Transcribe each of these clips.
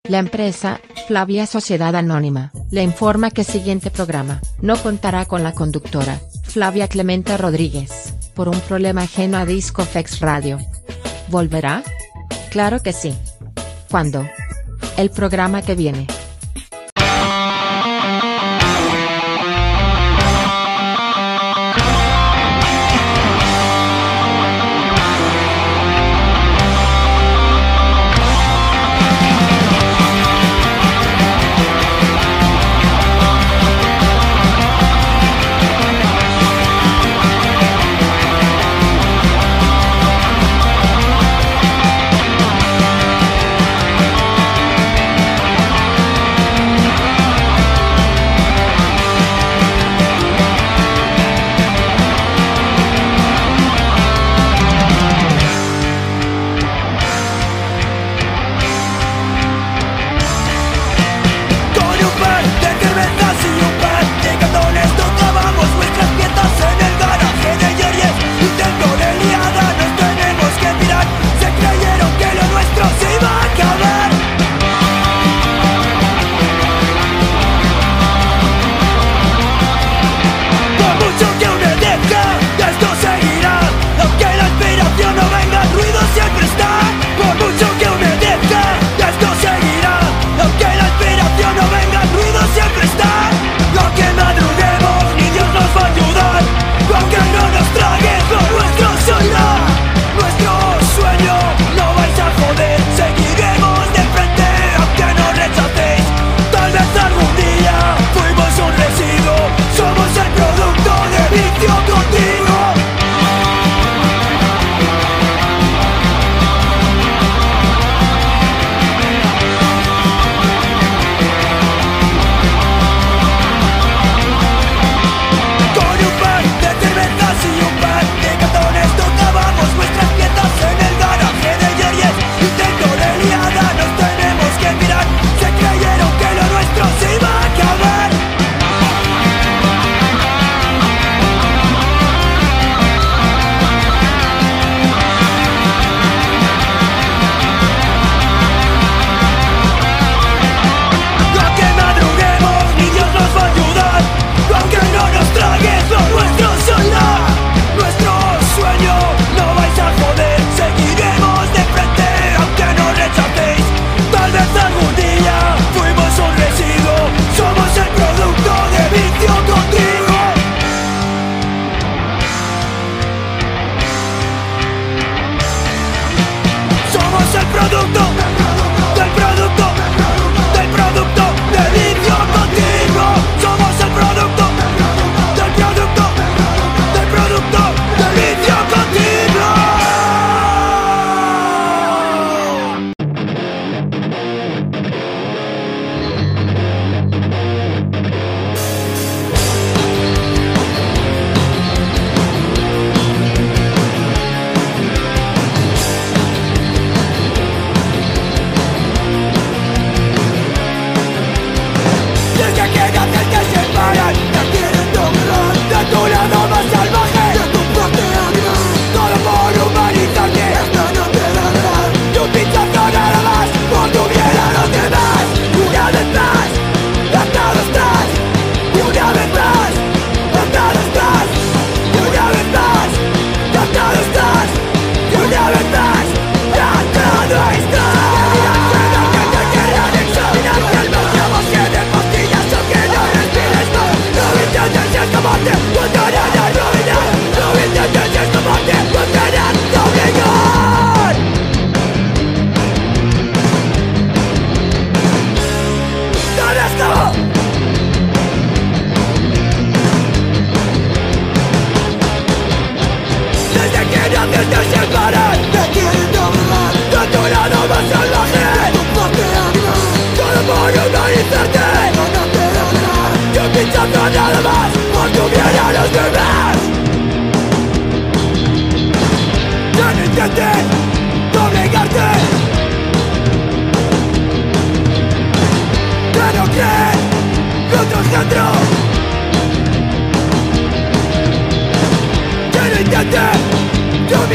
La empresa, Flavia Sociedad Anónima, le informa que siguiente programa no contará con la conductora, Flavia Clemente Rodríguez, por un problema ajeno a Discofex Radio. ¿Volverá? Claro que sí. ¿Cuándo? El programa que viene.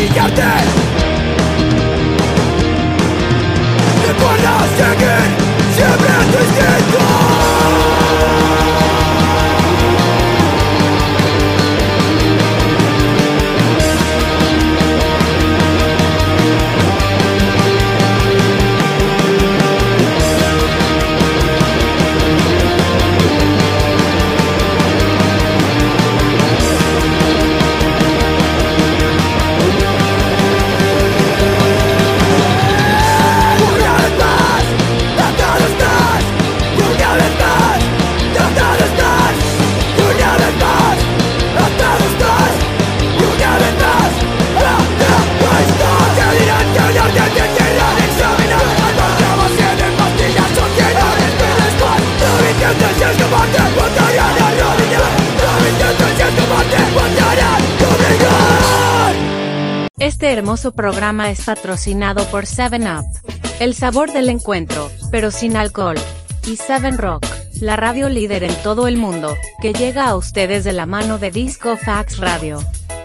Recuerda seguir Este hermoso programa es patrocinado por 7up, el sabor del encuentro, pero sin alcohol, y 7Rock, la radio líder en todo el mundo, que llega a ustedes de la mano de Disco Facts Radio.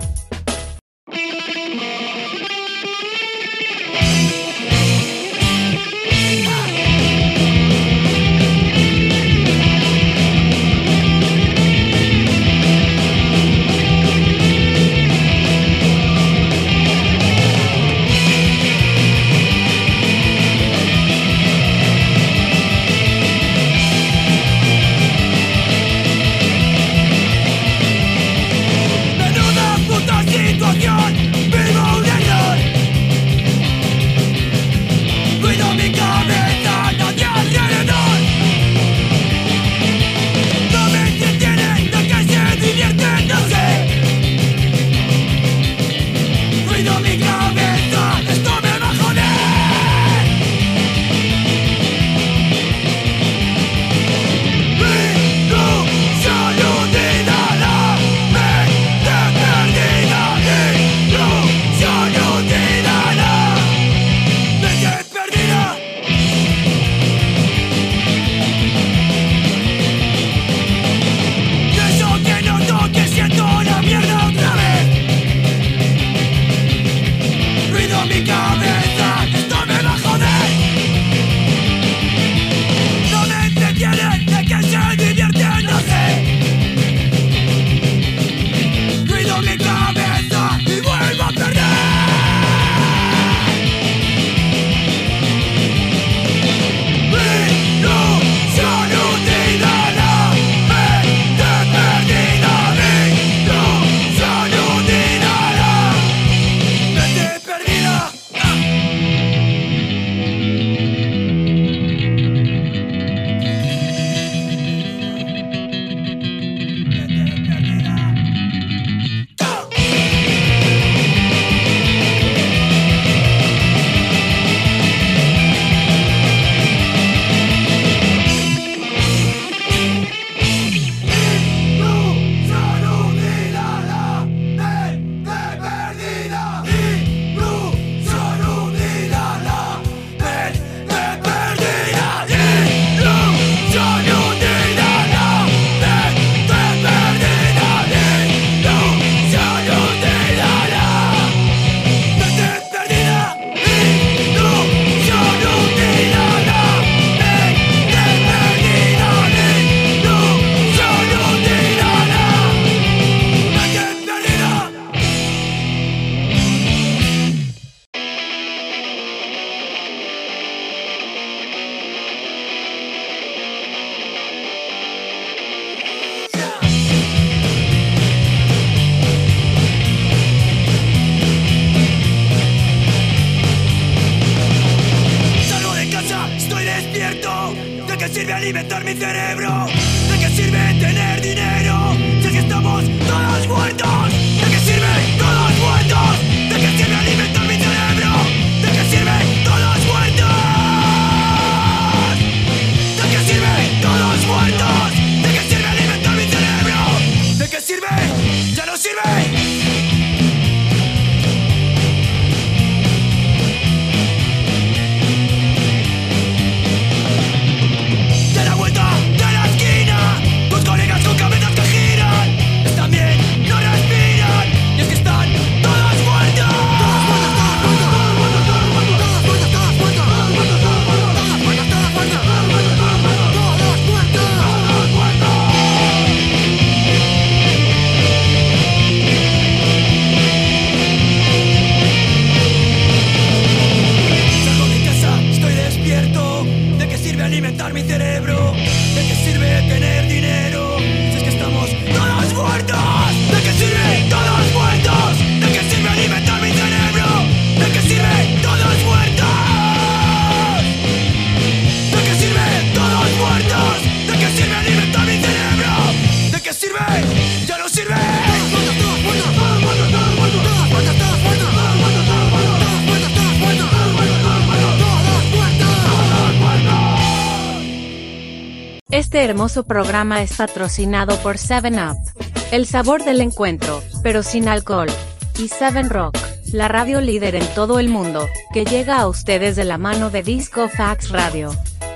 alimentar mi cerebro. ¿De qué sirve tener dinero si es que estamos todos muertos? ¿De qué sirve todos muertos? ¿De qué sirve alimentar mi cerebro? ¿De qué sirve todos muertos? ¿De qué sirve todos muertos? ¿De qué sirve alimentar mi cerebro? ¿De qué sirve? ¡Ya no sirve! De la vuelta de la Este hermoso programa es patrocinado por 7up, el sabor del encuentro, pero sin alcohol, y 7Rock, la radio líder en todo el mundo, que llega a ustedes de la mano de Disco Facts Radio.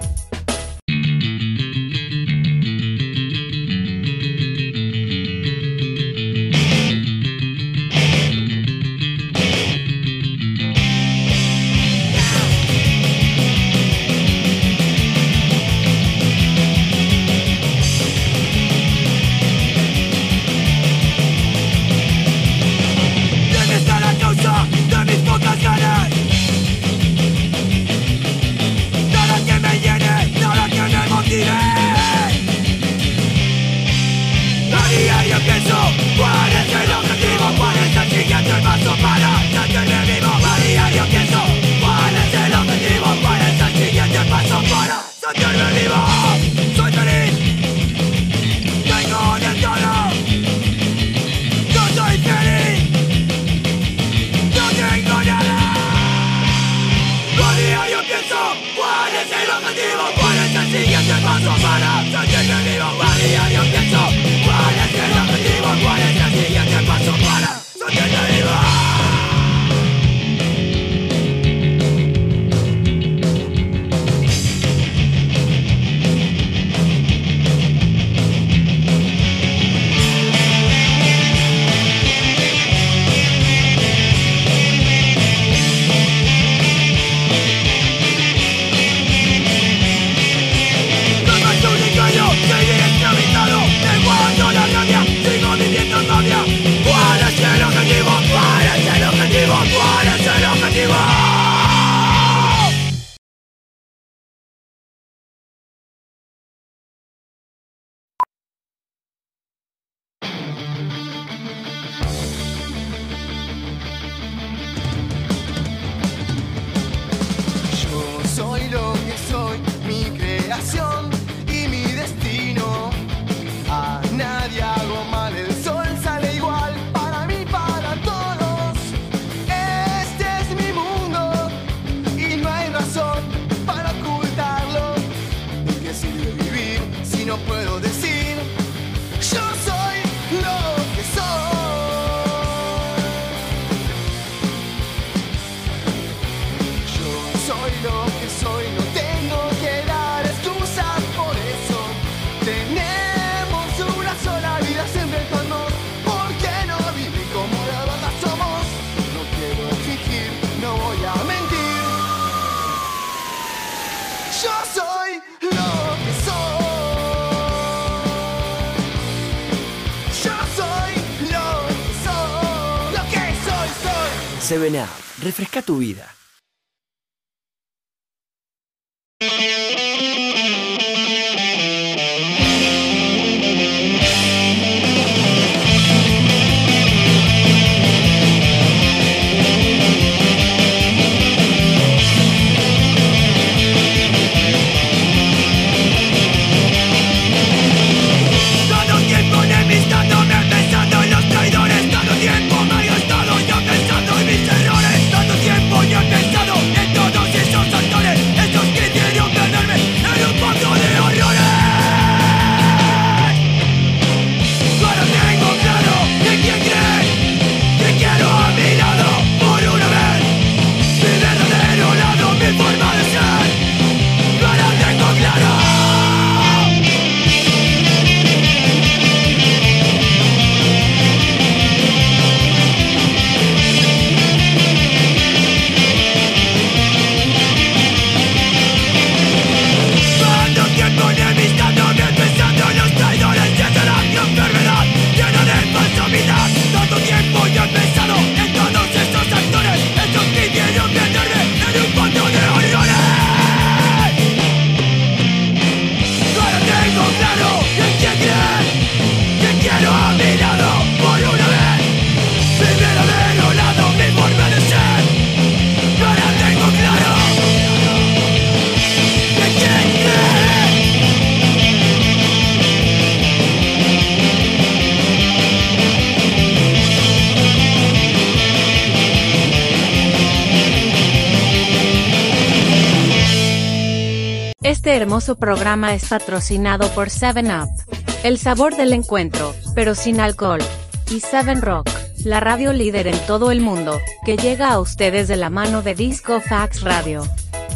Seven Up, refresca tu vida. Tanto tiempo ya he pensado en todos esos actores, esos que quisieron perderme. Este hermoso programa es patrocinado por 7up, el sabor del encuentro, pero sin alcohol, y 7Rock, la radio líder en todo el mundo, que llega a ustedes de la mano de Disco Facts Radio.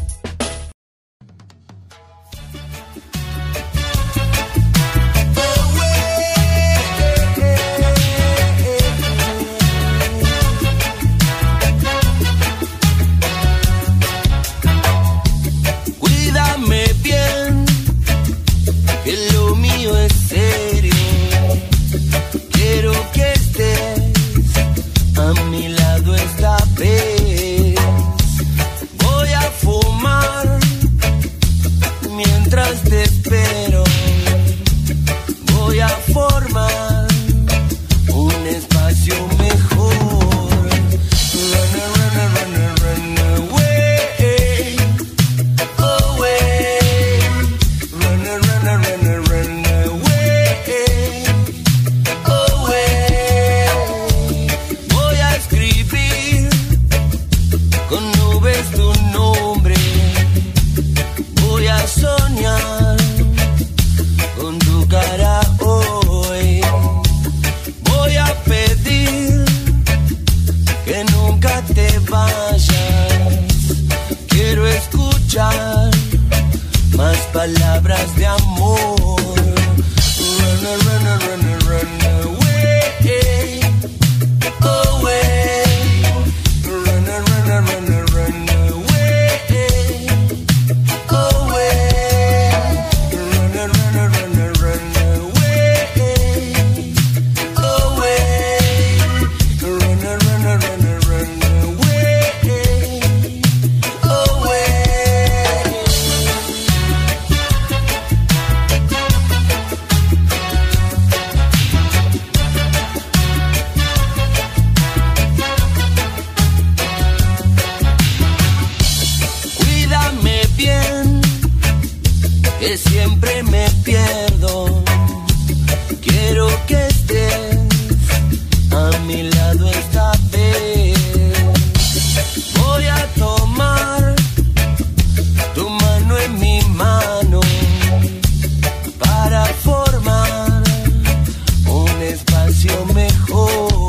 Palabras de amor. Run, run, run, run away, away. Run, run, run, run away, away. Run, run, run, run away, away. Run, run, run away, away. Que siempre me pierdo. Quiero que estés a mi lado esta vez. Voy a tomar tu mano en mi mano para formar un espacio mejor.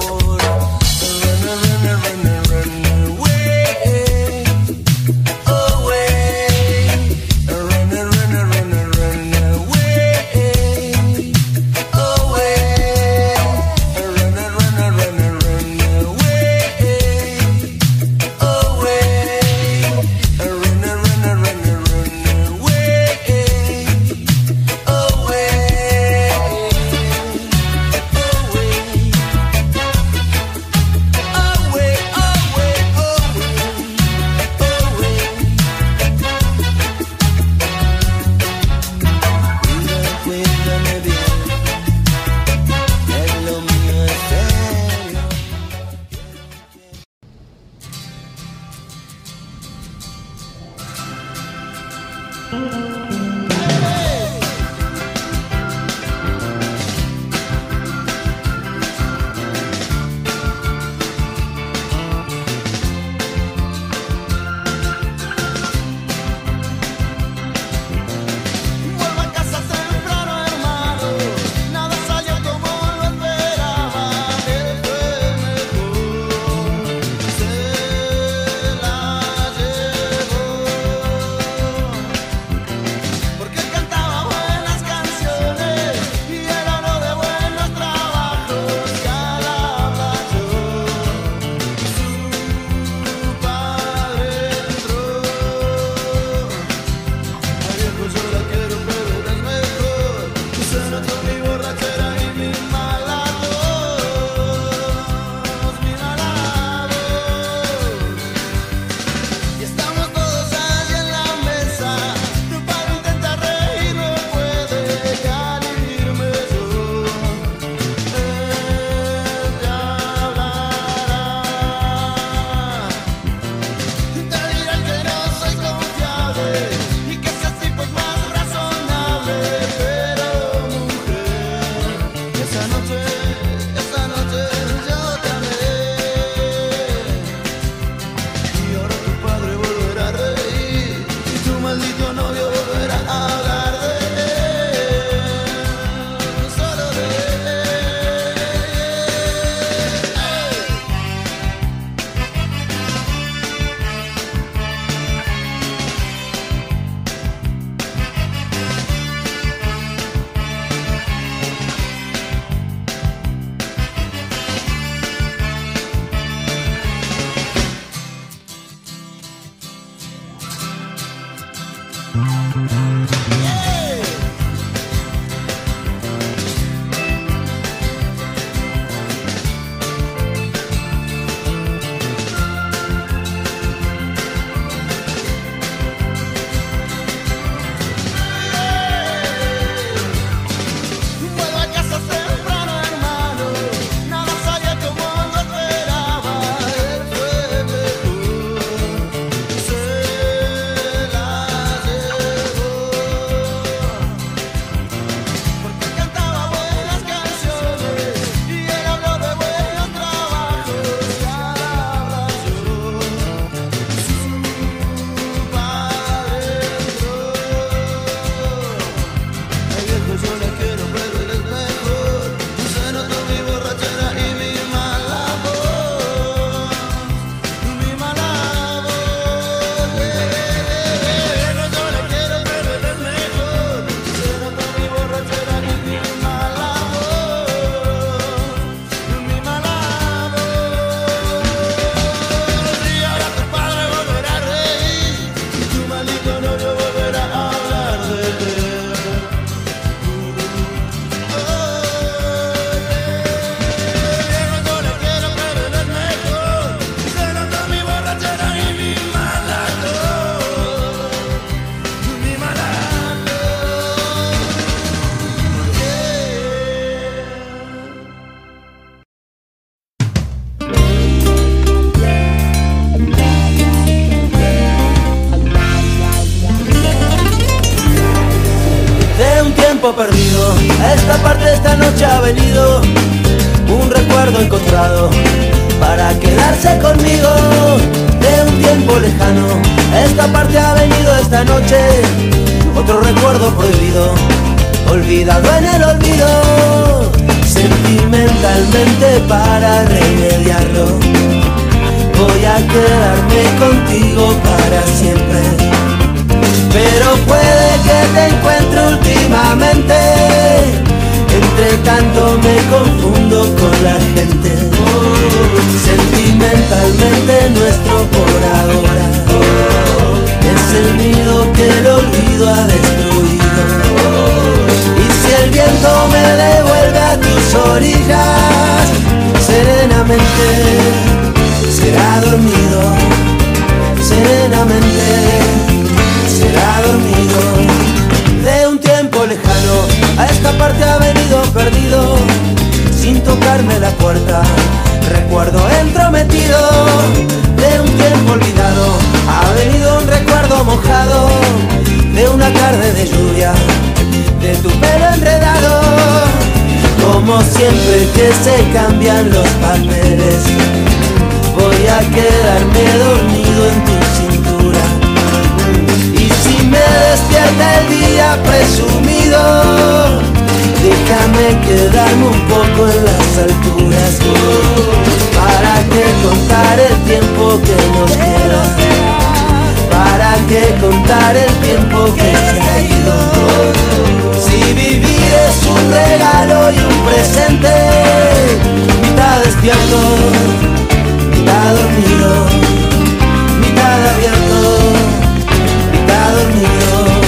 tiempo perdido. A esta parte esta noche ha venido un recuerdo encontrado para quedarse conmigo de un tiempo lejano. A esta parte ha venido esta noche otro recuerdo prohibido, olvidado en el olvido. Sentimentalmente para remediarlo voy a quedarme contigo para siempre. Pero puede que te encuentre últimamente, entre tanto me confundo con la gente. Sentimentalmente nuestro por ahora es el nido que el olvido ha destruido. Y si el viento me devuelve a tus orillas, serenamente será dormido, serenamente será dormido. De un tiempo lejano a esta parte ha venido perdido, sin tocarme la puerta, recuerdo entrometido. De un tiempo olvidado ha venido un recuerdo mojado, de una tarde de lluvia, de tu pelo enredado. Como siempre que se cambian los papeles, voy a quedarme dormido en tu cintura. Y si me despierta el día presumido, déjame quedarme un poco en las alturas. ¿Para qué contar el tiempo que nos queda? ¿Para qué contar el tiempo que se ha ido? Si vivir es un regalo y un presente, mitad despierto, mitad dormido, mitad abierto, mitad dormido.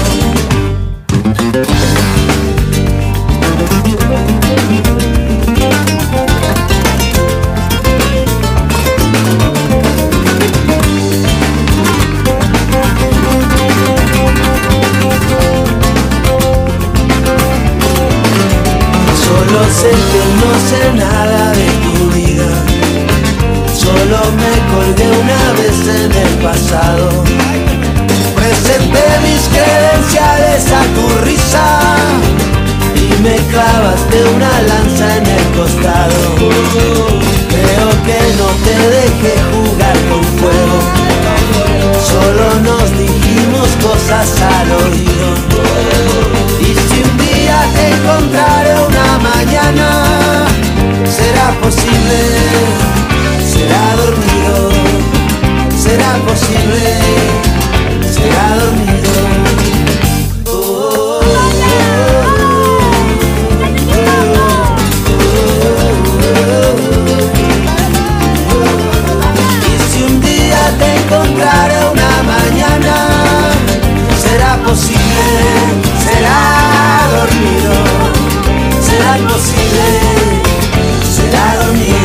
Solo sé que no sé nada de tu vida, solo me colgué una vez en el pasado. Presenté mis credenciales a tu risa y me clavaste una lanza en el costado. Creo que no te dejé jugar con fuego, solo nos dijimos cosas al oído. Y si un día te encontraré una mañana, será posible, será dormido, será posible, será dormido. Y si un día te encontraré una mañana, será posible, será dormido, será posible, será dormido.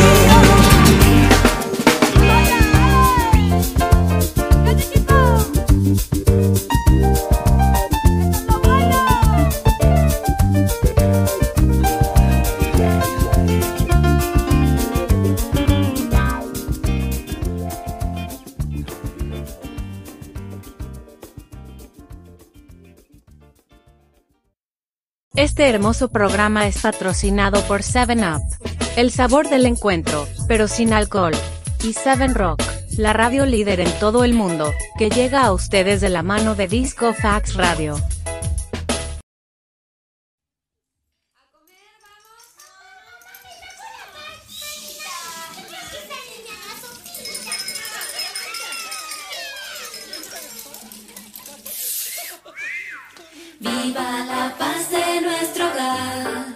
Este hermoso programa es patrocinado por 7up, el sabor del encuentro, pero sin alcohol, y 7Rock, la radio líder en todo el mundo, que llega a ustedes de la mano de Disco Fax Radio. Viva la paz de nuestro hogar.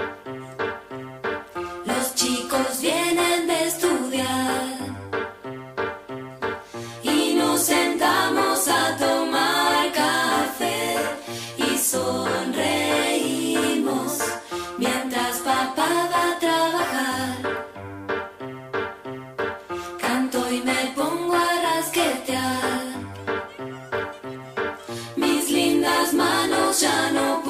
Los chicos vienen de estudiar y nos sentamos a tomar café y sonreímos mientras papá va a trabajar. Canto y me pongo a rasquetear. Mis lindas manos ya no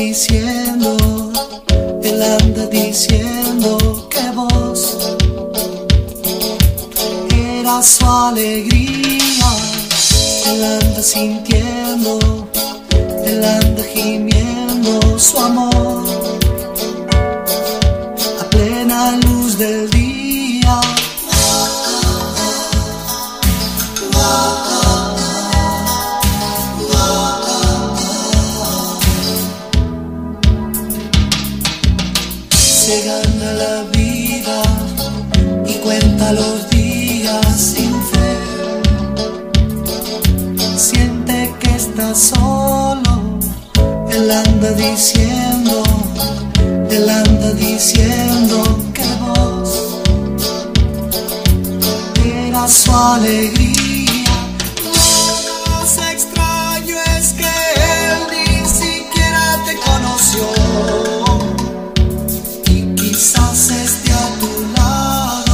diciendo, él anda diciendo que vos eras su alegría. Él anda sintiendo, él anda gimiendo su amor a plena luz del día. Se gana la vida y cuenta los días sin fe. Siente que está solo, él anda diciendo que vos eras su alegría. Lo más extraño es que él ni siquiera te conoció. Quizás esté a tu lado.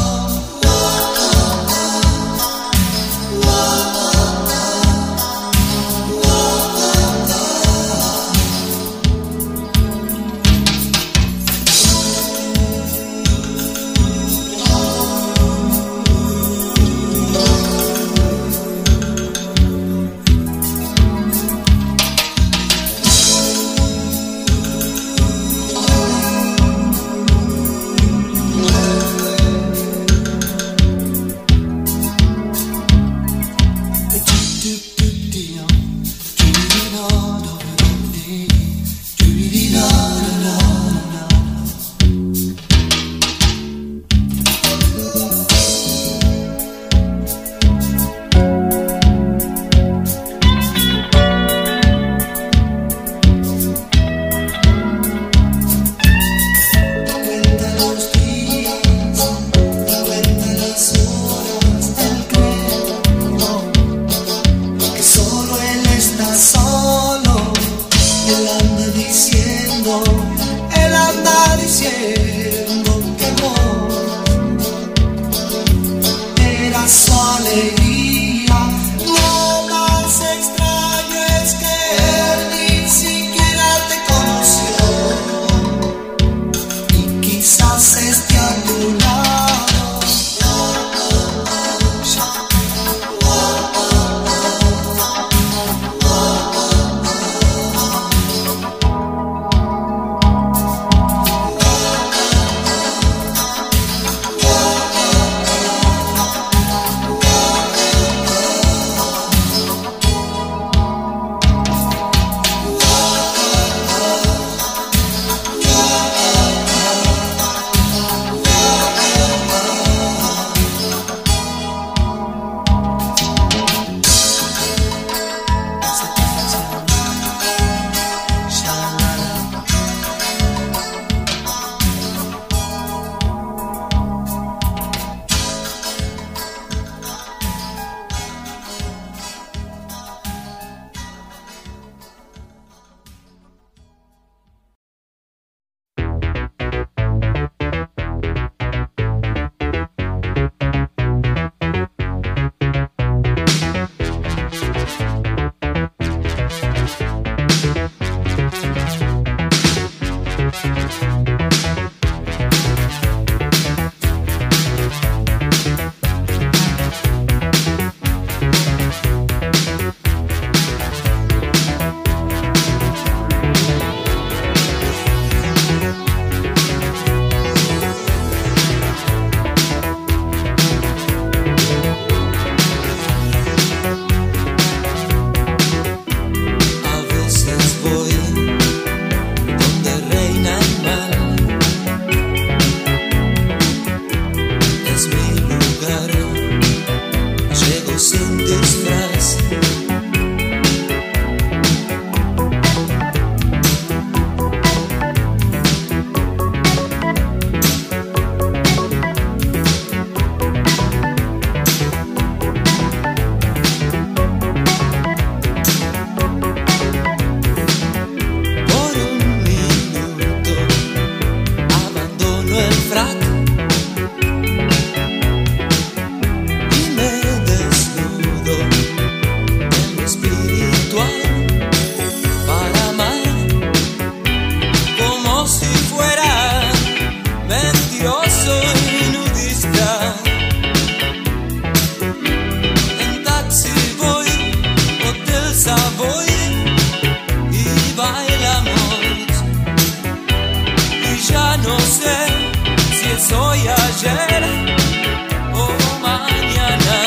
no sé si es hoy, ayer o mañana.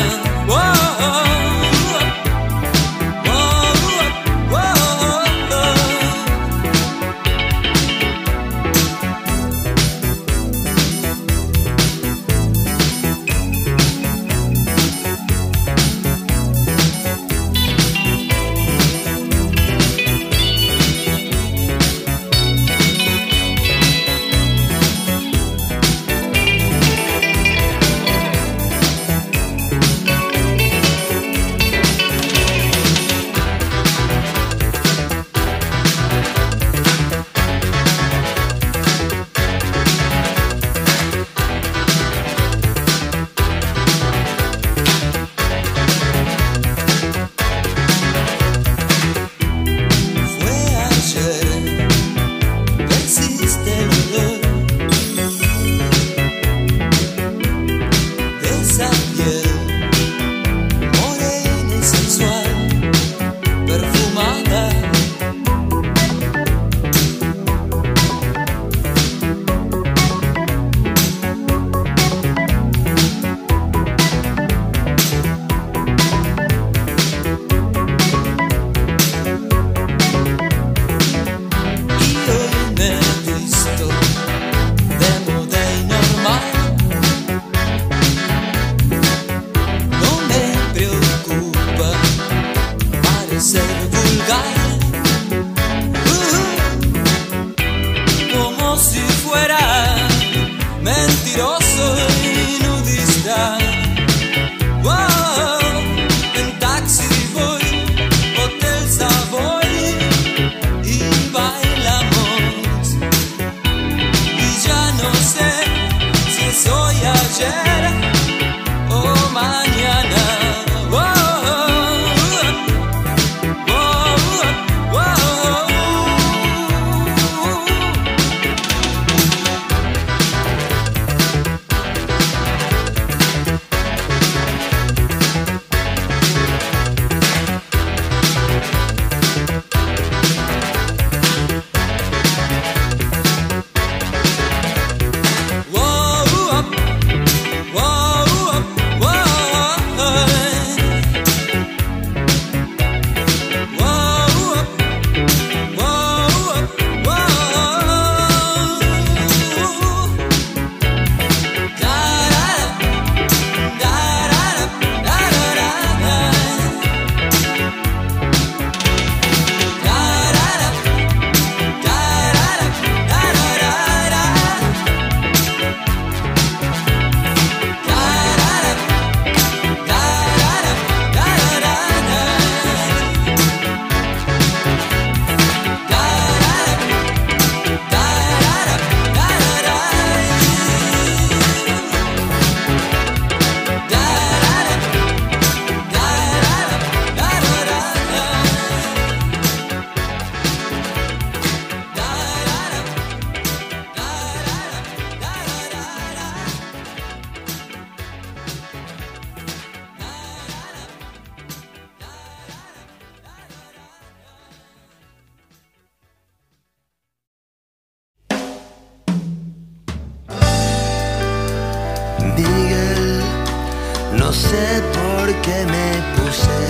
No sé por qué me puse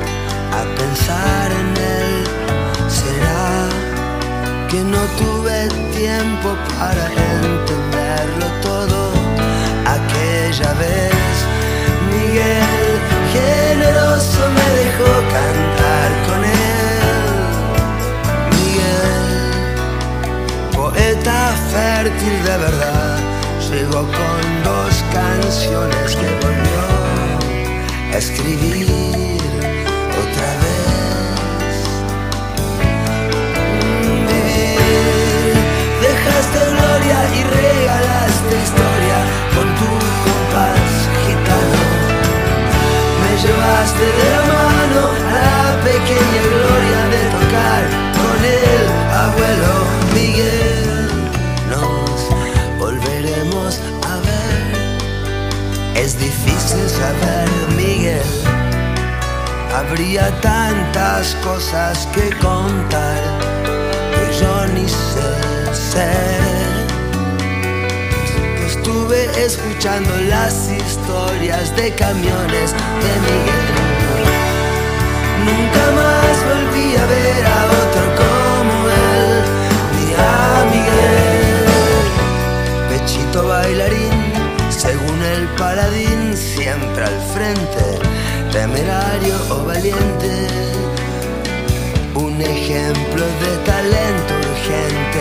a pensar en él. ¿Será que no tuve tiempo para entenderlo todo aquella vez? Miguel, generoso, me dejó cantar con él. Miguel, poeta fértil de verdad, llegó con 2 canciones que volvió a escribir otra vez. Vivir, dejaste gloria y regalaste historia con tu compás gitano. Me llevaste de la mano a la pequeña gloria de tocar con el abuelo Miguel. Nos volveremos a ver. Es difícil saber, Miguel. Habría tantas cosas que contar que yo ni sé. escuchando las historias de camiones de Miguel. Nunca más volví a ver a otro como él, ni a Miguel. Pechito bailarín, según el paladín, siempre al frente, temerario o valiente, un ejemplo de talento urgente.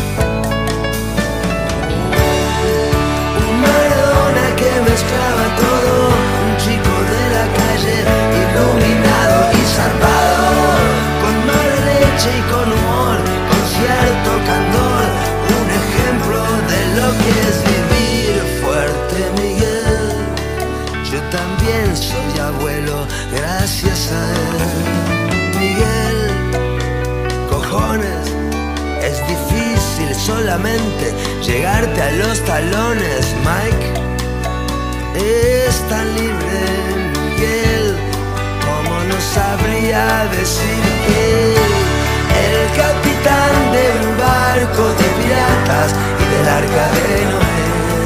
Un Maradona que mezclaba todo, un chico de la calle, iluminado y zarpado, con mala leche y con humor, con cierto candor, un ejemplo de lo que es vivir fuerte, Miguel. Yo también soy abuelo gracias a él, Miguel. Cojones, es difícil solamente llegarte a los talones, Mike. Es tan libre, Miguel, como no sabría decir que el capitán de un barco de piratas y del arca de Noé.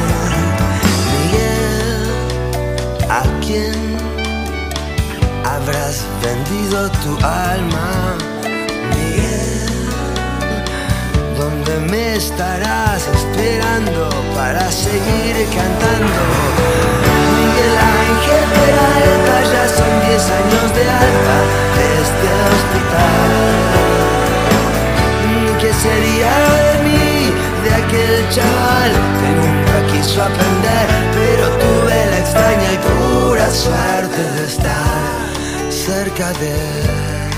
Miguel, ¿a quién habrás vendido tu alma? Miguel, ¿dónde me estarás esperando para seguir cantando? Miguel Ángel Peralta, ya son 10 años de alta de este hospital. ¿Qué sería de mí, de aquel chaval que nunca quiso aprender, pero tuve la extraña y pura suerte de estar cerca de él?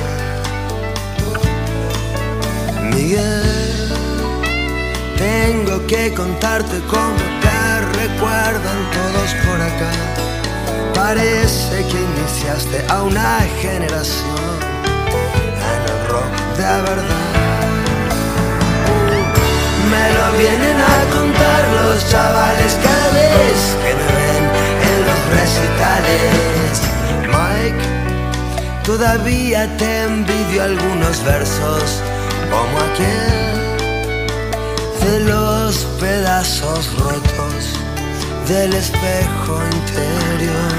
Miguel, tengo que contarte cómo te recuerdan todos por acá. Parece que iniciaste a una generación en el rock de verdad. Me lo vienen a contar los chavales cada vez que me ven en los recitales. Mike, todavía te envidio algunos versos, como aquel de los pedazos rotos del espejo interior.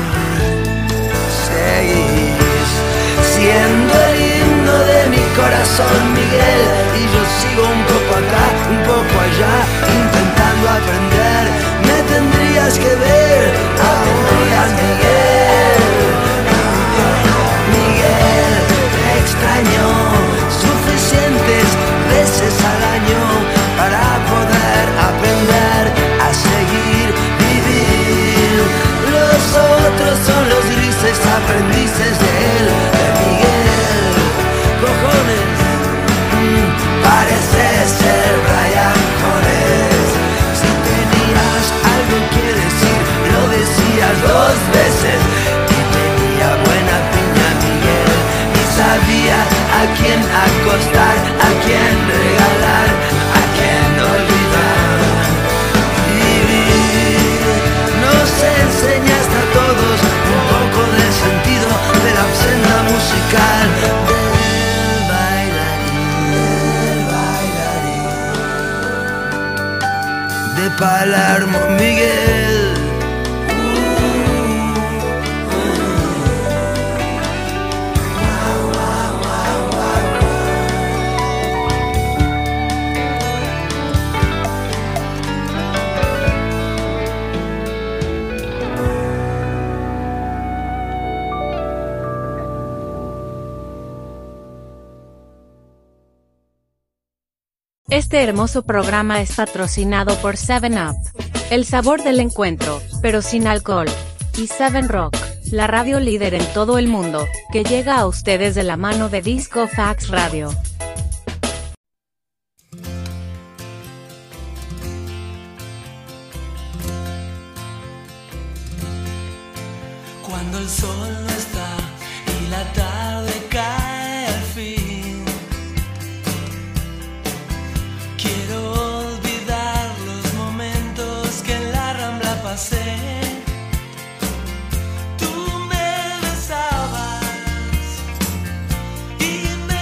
Seguís siendo el himno de mi corazón, Miguel, y yo sigo un poco acá, un poco allá, intentando aprender. Me tendrías que ver ahora, Miguel. Miguel, te extraño suficientes veces al año para poder aprender a seguir vivir. Los otros son los grises aprendices de él, de Miguel. Cojones, parece ser Brian Jones. Si tenías algo que decir, lo decías 2 veces. Y tenía buena piña, Miguel, y sabía a quién acostar, a quién regalar, a quién olvidar. Vivir, nos enseñaste a todos un poco del sentido de la senda musical del bailarín, de Palermo, Miguel. Este hermoso programa es patrocinado por 7up, el sabor del encuentro, pero sin alcohol, y 7Rock, la radio líder en todo el mundo, que llega a ustedes de la mano de Disco Fax Radio. Cuando el sol no está y la tarde cae al fin, quiero olvidar los momentos que en la Rambla pasé. Tú me besabas y me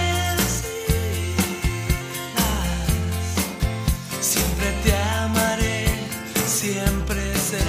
decías, siempre te amaré, siempre seré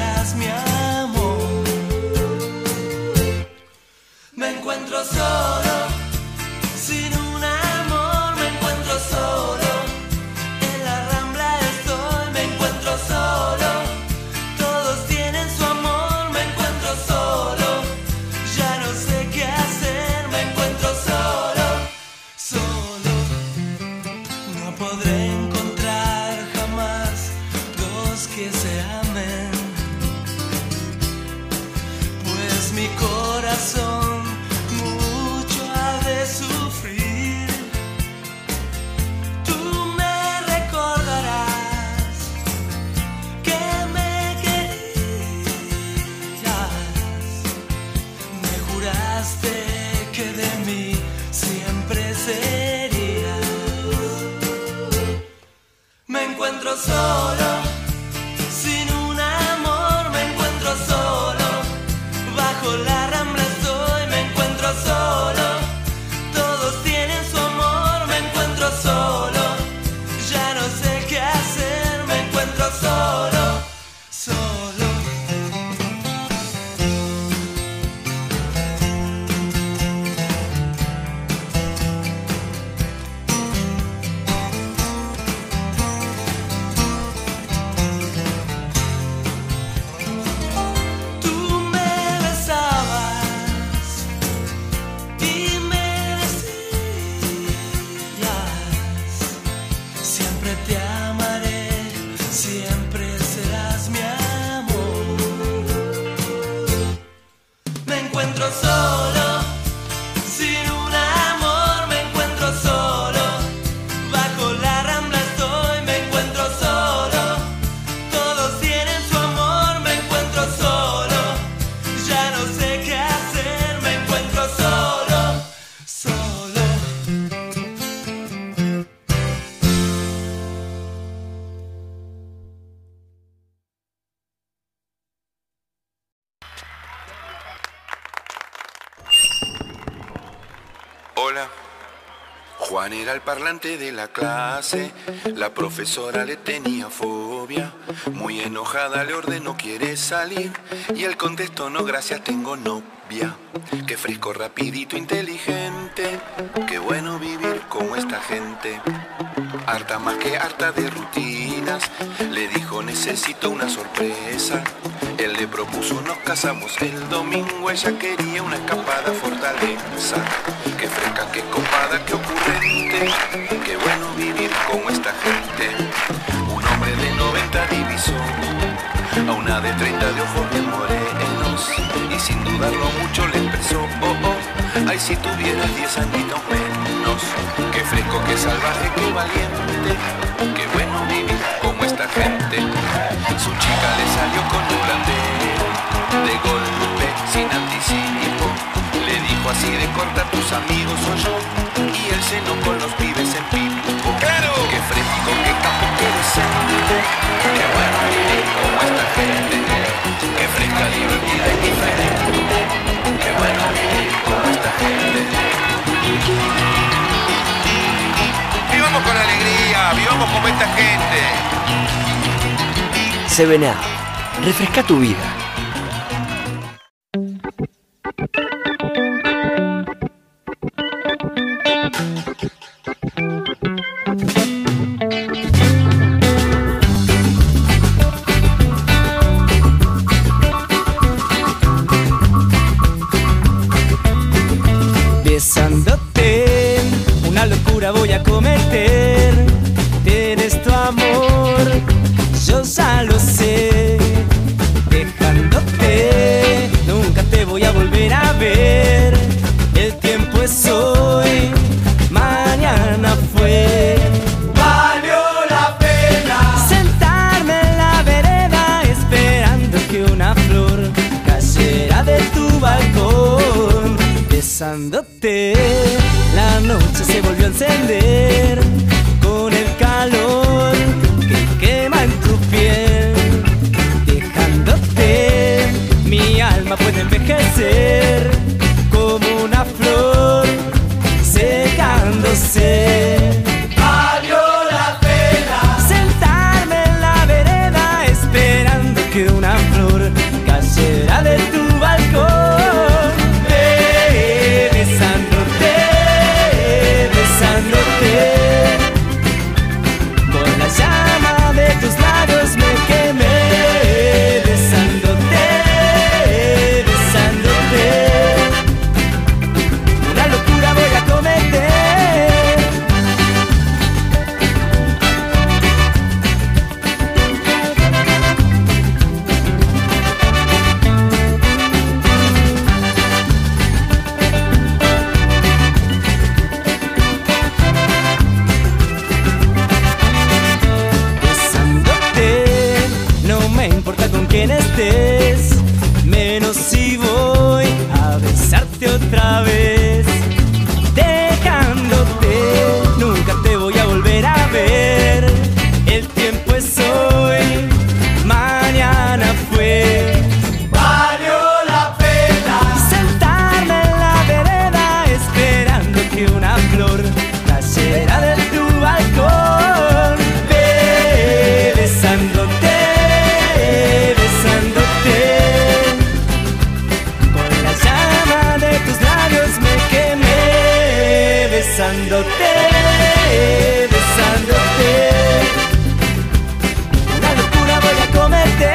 encuentro solo, sin un amor me encuentro solo. En la Rambla estoy, me encuentro solo. Todos tienen su amor, me encuentro solo. Ya no sé qué hacer, me encuentro solo, solo. No podré encontrar jamás dos que se amen, pues mi corazón mucho ha de sufrir. Tú me recordarás que me querías. Me juraste que de mí siempre serías. Me encuentro solo, sin un amor me encuentro solo. Bajo la Rambla estoy, me encuentro solo. Todos tienen su amor, me encuentro solo. Ya no sé qué hacer, me encuentro solo, solo. Tú me besabas y me decías: siempre te amaré, siempre serás mi amor. Me encuentro solo, sin un amor me encuentro solo. Bajo la Rambla estoy, me encuentro solo. Todos tienen su amor, me encuentro solo. Ya no sé qué hacer, me encuentro solo, solo. Hola. Juan era el parlante de la clase, la profesora le tenía fobia, muy enojada le ordenó quiere salir y él contestó no gracias tengo novia. Qué fresco, rapidito, inteligente, qué bueno vivir como esta gente. Harta más que harta de rutinas, le dijo necesito una sorpresa. Él le propuso nos casamos el domingo, ella quería una escapada a Fortaleza. Qué fresca, qué copada, qué ocurrente, qué bueno vivir como esta gente. Un hombre de 90 divisó a una de 30 de ojos bien morenos y sin dudarlo mucho le expresó, oh, oh, ay si tuvieras 10 añitos menos. Qué fresco, qué salvaje, qué valiente, qué bueno vivir como esta gente. Su chica le salió con un planteo, de golpe, sin anticipo. Le dijo así de corta, tus amigos o yo, y él cenó con los pibes en Pipo. ¡Claro! Qué fresco, qué capo, qué decente, qué bueno vivir como esta gente. Qué fresca, divertida y diferente, qué bueno vivir como esta gente. Vivamos con alegría, vivamos como esta gente. 7up, refresca tu vida. Besándote, una locura voy a cometer. Tienes tu amor, yo ya lo sé. Dejándote, nunca te voy a volver a ver. El tiempo es hoy, mañana fue. Valió la pena sentarme en la vereda esperando que una flor cayera de tu balcón. Besándote, la noche se volvió a encender con el calor que quema en tu piel. Dejándote, mi alma puede envejecer como una flor secándose. Valió la pena sentarme en la vereda esperando que una flor cayera de tu balcón. quien estés, menos si voy a besarte otra vez. Dejándote, nunca te voy a volver a ver. El tiempo es hoy, mañana fue. Valió la pena sentarme en la vereda esperando que una flor cayera de tu balcón. Besándote, besándote, con la llama de tus labios me quemé. Besándote, besándote, una locura voy a cometer.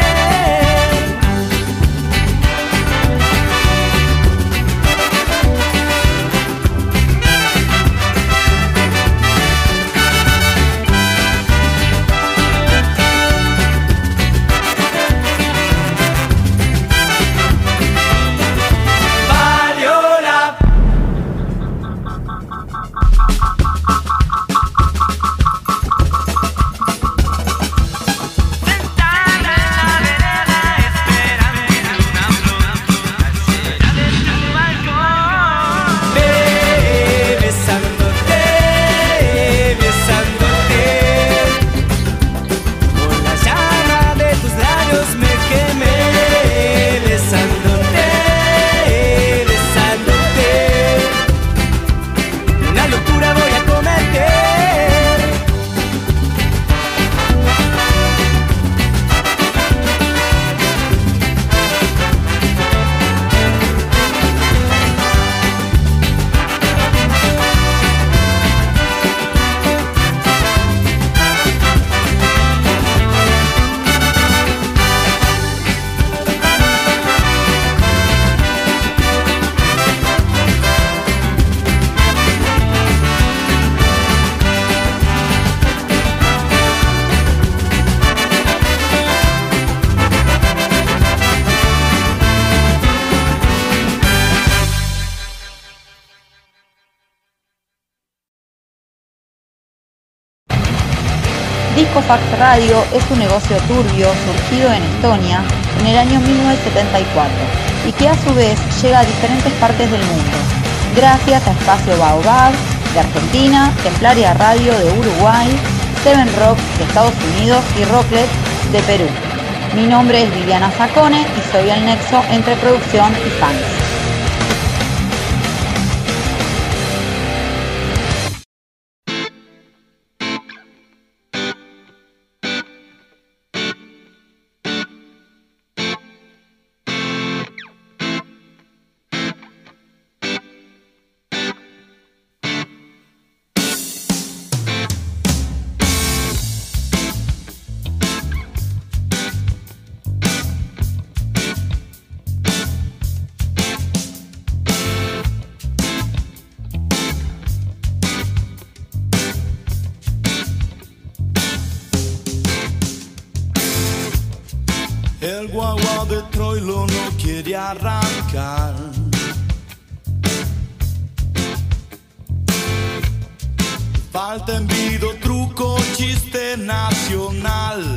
Discofax Radio es un negocio turbio surgido en Estonia en el año 1974 y que a su vez llega a diferentes partes del mundo, gracias a Espacio Baobab de Argentina, Templaria Radio de Uruguay, Seven Rock de Estados Unidos y Rocklet de Perú. Mi nombre es Viviana Zacone y soy el nexo entre producción y fans. El guagua de Troilo no quiere arrancar. Falta envido, truco, chiste nacional.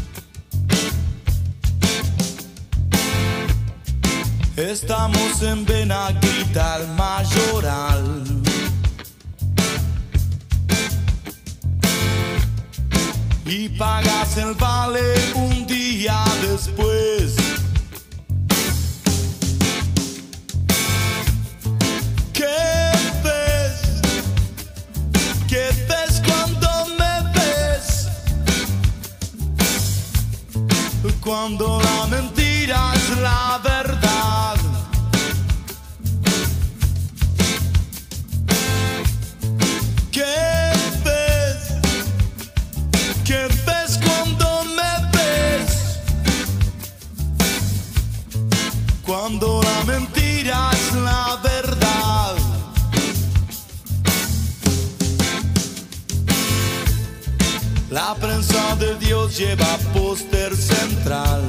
Estamos en Benaguita, el Mayoral. Y pagas el vale un día después. ¿Qué ves? ¿Qué ves cuando me ves? Cuando la mentira es la verdad. ¿Qué ves? ¿Qué ves cuando me ves? Cuando la mentira es la verdad. La prensa de Dios lleva póster central.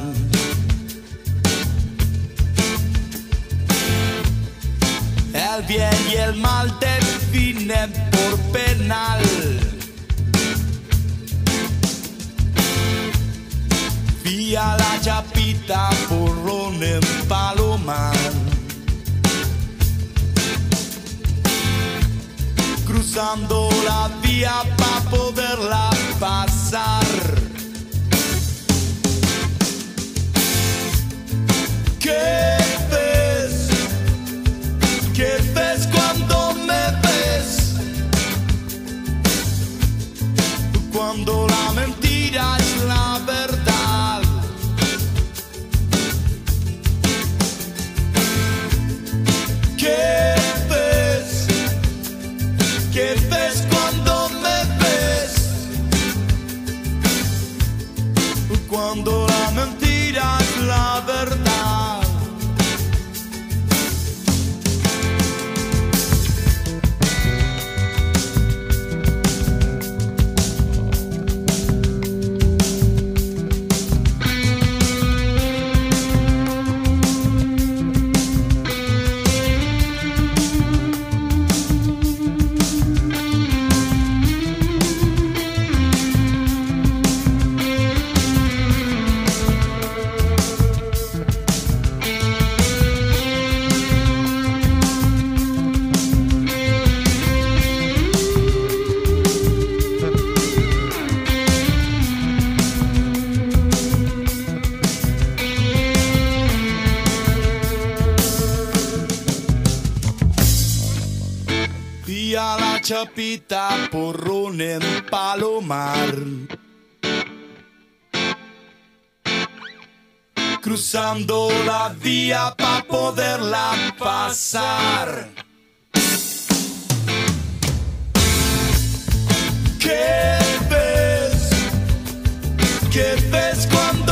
El bien y el mal definen por penal. Vía La Chapita, Porrón en Palomar. Cruzando la vía para poderla pasar. ¿Qué ves? ¿Qué ves cuando me ves? Cuando la mentira es la verdad. ¿Qué ves? ¿Qué ves cuando me ves? Cuando la mentira es la verdad. Vía La Chapita, Porrón en Palomar. Cruzando la vía para poderla pasar. ¿Qué ves? ¿Qué ves cuando